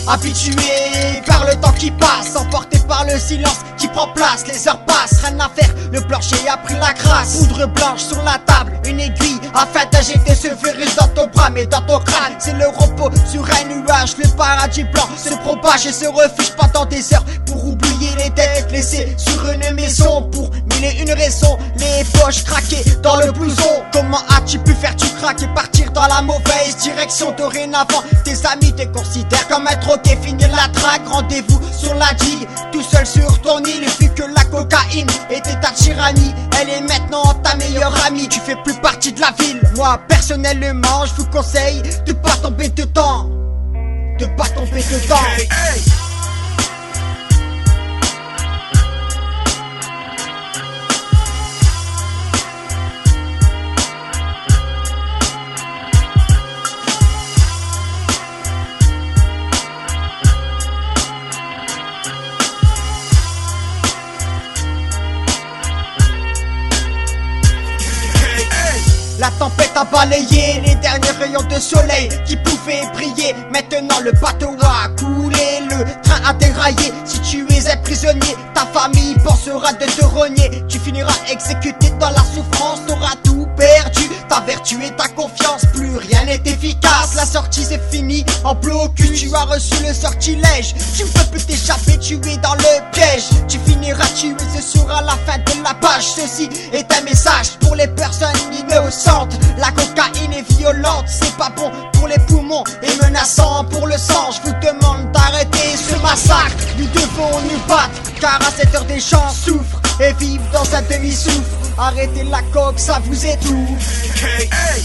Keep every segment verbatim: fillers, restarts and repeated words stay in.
Habitué par le temps qui passe, emporté par le silence qui prend place. Les heures passent, rien à faire, le plancher a pris la grâce. Poudre blanche sur la table, une aiguille afin d'injecter ce virus dans ton bras. Mais dans ton crâne, c'est le repos sur un nuage. Le paradis blanc se propage et se refuge pendant des heures pour oublier les dettes laissées sur une maison. Pour mille et une raisons, les poches craquées dans le blouson. Comment as-tu pu faire tu craquer, partir dans la mauvaise direction? Dorénavant, tes amis te considèrent comme un troquet, finir la traque. Rendez-vous sur la digue, tout seul sur ton île. Vu que la cocaïne était ta tyrannie, elle est maintenant ta meilleure amie. Tu fais plus partie de la ville. Moi personnellement, je vous conseille de pas tomber dedans, de pas tomber dedans. Hey, hey. La tempête a balayé les derniers rayons de soleil qui pouvaient briller. Maintenant le bateau a coulé, le train a déraillé. Si tu es un prisonnier, ta famille pensera de te rogner. Tu finiras exécuté dans la souffrance, t'auras tout perdu, ta vertu et ta confiance, plus rien n'est efficace. La sortie c'est fini, en blocus tu as reçu le sortilège. Tu ne peux plus t'échapper, tu es dans le piège. Tu finiras tué, ce sera la fin de la page. Ceci est un message pour les personnes innocentes. La cocaïne est violente, c'est pas bon pour les poumons et menaçant pour le sang. Je vous demande d'arrêter ce massacre, nous devons nous battre, car à cette heure des gens souffrent et vivent dans un demi-souffle. Arrêtez la coke, ça vous étouffe. Hey, hey.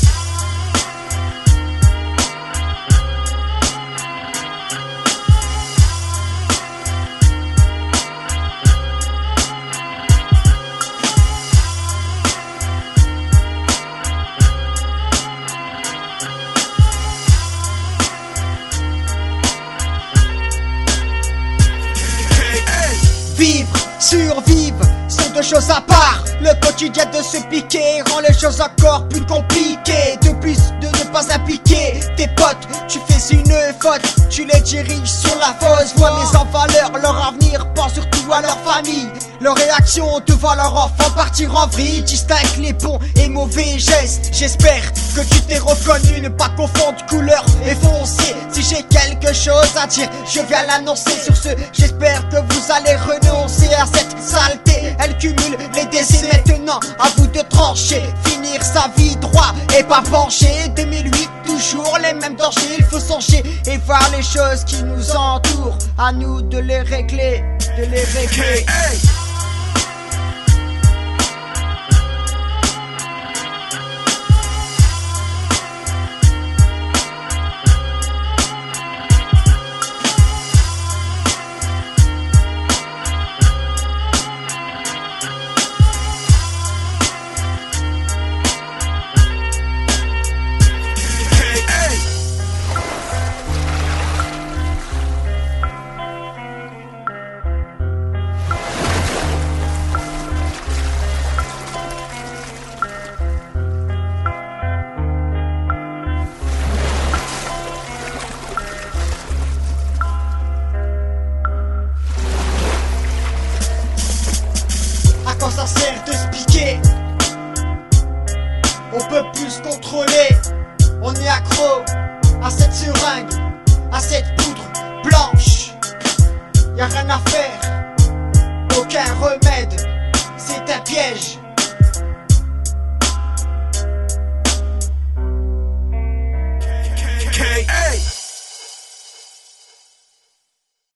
Vivre, survivre, sont deux choses à part. Le quotidien de se piquer rend les choses encore plus compliquées. De plus de ne pas impliquer tes potes, tu fais une faute, tu les diriges sur la fausse voie. Mais en valeur, leur avenir, pense surtout à leur famille. Leur réaction devant leur enfant partir en vrille. Distingue les bons et mauvais gestes. J'espère que tu t'es reconnu, ne pas confondre couleur et foncier. Si j'ai quelque chose à dire, je viens l'annoncer. Sur ce, j'espère que vous allez renoncer à cette saleté. Elle cumule les décès, maintenant à vous de trancher. Finir sa vie droit et pas penché. deux mille huit, toujours les mêmes dangers. Il faut songer et voir les choses qui nous entourent. À nous de les régler, de les régler. Hey, hey. Quand ça sert de se piquer, on peut plus se contrôler. On est accro à cette seringue, à cette poudre blanche. Y'a rien à faire, aucun remède, c'est un piège.